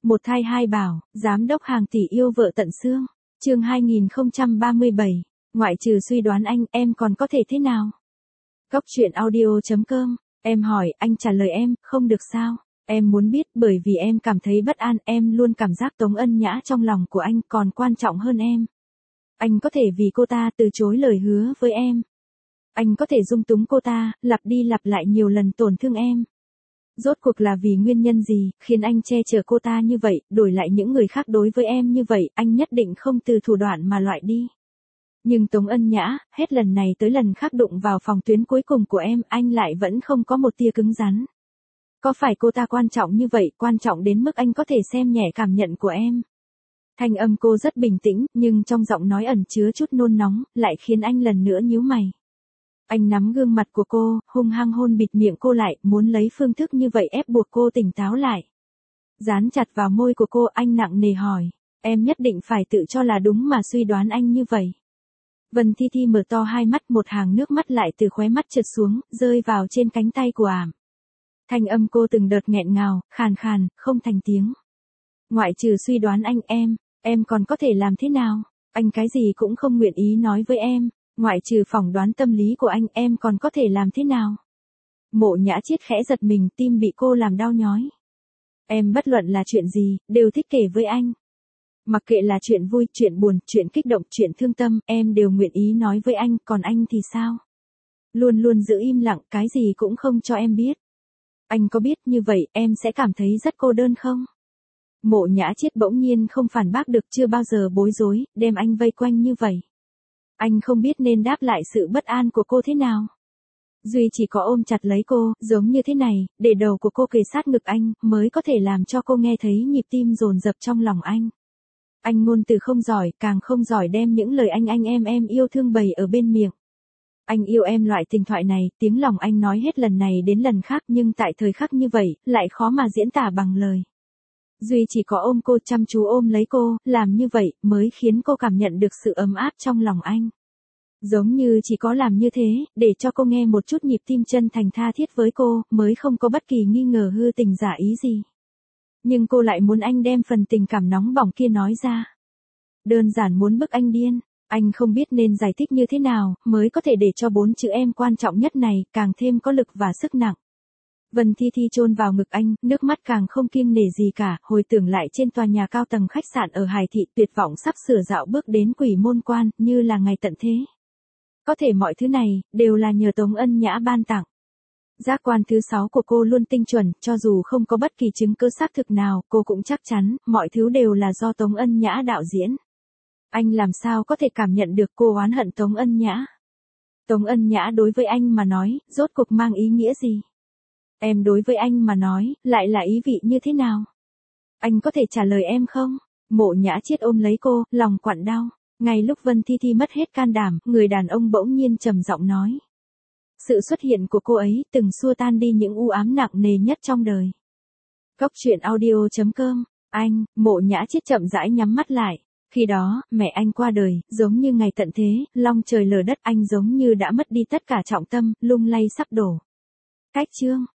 Một thai hai bảo, giám đốc hàng tỷ yêu vợ tận xương. Chương 2037, ngoại trừ suy đoán anh, em còn có thể thế nào? Góc truyện audio.com, em hỏi, anh trả lời em, không được sao? Em muốn biết bởi vì em cảm thấy bất an, em luôn cảm giác Tống Ân Nhã trong lòng của anh còn quan trọng hơn em. Anh có thể vì cô ta từ chối lời hứa với em. Anh có thể dung túng cô ta, lặp đi lặp lại nhiều lần tổn thương em. Rốt cuộc là vì nguyên nhân gì, khiến anh che chở cô ta như vậy, đổi lại những người khác đối với em như vậy, anh nhất định không từ thủ đoạn mà loại đi. Nhưng Tống Ân Nhã, hết lần này tới lần khác đụng vào phòng tuyến cuối cùng của em, anh lại vẫn không có một tia cứng rắn. Có phải cô ta quan trọng như vậy, quan trọng đến mức anh có thể xem nhẹ cảm nhận của em? Thanh âm cô rất bình tĩnh, nhưng trong giọng nói ẩn chứa chút nôn nóng, lại khiến anh lần nữa nhíu mày. Anh nắm gương mặt của cô, hung hăng hôn bịt miệng cô lại, muốn lấy phương thức như vậy ép buộc cô tỉnh táo lại. Dán chặt vào môi của cô, anh nặng nề hỏi, em nhất định phải tự cho là đúng mà suy đoán anh như vậy. Vân Thi Thi mở to hai mắt, một hàng nước mắt lại từ khóe mắt trượt xuống, rơi vào trên cánh tay của ảm. Thanh âm cô từng đợt nghẹn ngào, khàn khàn, không thành tiếng. Ngoại trừ suy đoán anh, em còn có thể làm thế nào? Anh cái gì cũng không nguyện ý nói với em. Ngoại trừ phỏng đoán tâm lý của anh, em còn có thể làm thế nào? Mộ Nhã Chiết khẽ giật mình, tim bị cô làm đau nhói. Em bất luận là chuyện gì, đều thích kể với anh. Mặc kệ là chuyện vui, chuyện buồn, chuyện kích động, chuyện thương tâm, em đều nguyện ý nói với anh, còn anh thì sao? Luôn luôn giữ im lặng, cái gì cũng không cho em biết. Anh có biết như vậy, em sẽ cảm thấy rất cô đơn không? Mộ Nhã Chiết bỗng nhiên không phản bác được, chưa bao giờ bối rối, đem anh vây quanh như vậy. Anh không biết nên đáp lại sự bất an của cô thế nào. Duy chỉ có ôm chặt lấy cô, giống như thế này, để đầu của cô kề sát ngực anh, mới có thể làm cho cô nghe thấy nhịp tim dồn dập trong lòng anh. Anh ngôn từ không giỏi, càng không giỏi đem những lời anh em yêu thương bày ở bên miệng. Anh yêu em loại tình thoại này, tiếng lòng anh nói hết lần này đến lần khác, nhưng tại thời khắc như vậy, lại khó mà diễn tả bằng lời. Duy chỉ có ôm cô, chăm chú ôm lấy cô, làm như vậy, mới khiến cô cảm nhận được sự ấm áp trong lòng anh. Giống như chỉ có làm như thế, để cho cô nghe một chút nhịp tim chân thành tha thiết với cô, mới không có bất kỳ nghi ngờ hư tình giả ý gì. Nhưng cô lại muốn anh đem phần tình cảm nóng bỏng kia nói ra. Đơn giản muốn bức anh điên, anh không biết nên giải thích như thế nào, mới có thể để cho 4 chữ em quan trọng nhất này, càng thêm có lực và sức nặng. Vân Thi Thi chôn vào ngực anh, nước mắt càng không kiêng nể gì cả, hồi tưởng lại trên tòa nhà cao tầng khách sạn ở Hải Thị, tuyệt vọng sắp sửa dạo bước đến Quỷ Môn Quan, như là ngày tận thế. Có thể mọi thứ này, đều là nhờ Tống Ân Nhã ban tặng. Giác quan thứ 6 của cô luôn tinh chuẩn, cho dù không có bất kỳ chứng cứ xác thực nào, cô cũng chắc chắn, mọi thứ đều là do Tống Ân Nhã đạo diễn. Anh làm sao có thể cảm nhận được cô oán hận Tống Ân Nhã? Tống Ân Nhã đối với anh mà nói, rốt cuộc mang ý nghĩa gì? Em đối với anh mà nói, lại là ý vị như thế nào? Anh có thể trả lời em không? Mộ Nhã Chiết ôm lấy cô, lòng quặn đau. Ngay lúc Vân Thi Thi mất hết can đảm, người đàn ông bỗng nhiên trầm giọng nói. Sự xuất hiện của cô ấy, từng xua tan đi những u ám nặng nề nhất trong đời. Góc truyện audio.com, anh, Mộ Nhã Chiết chậm rãi nhắm mắt lại. Khi đó, mẹ anh qua đời, giống như ngày tận thế, long trời lở đất, anh giống như đã mất đi tất cả trọng tâm, lung lay sắp đổ. Cách chương.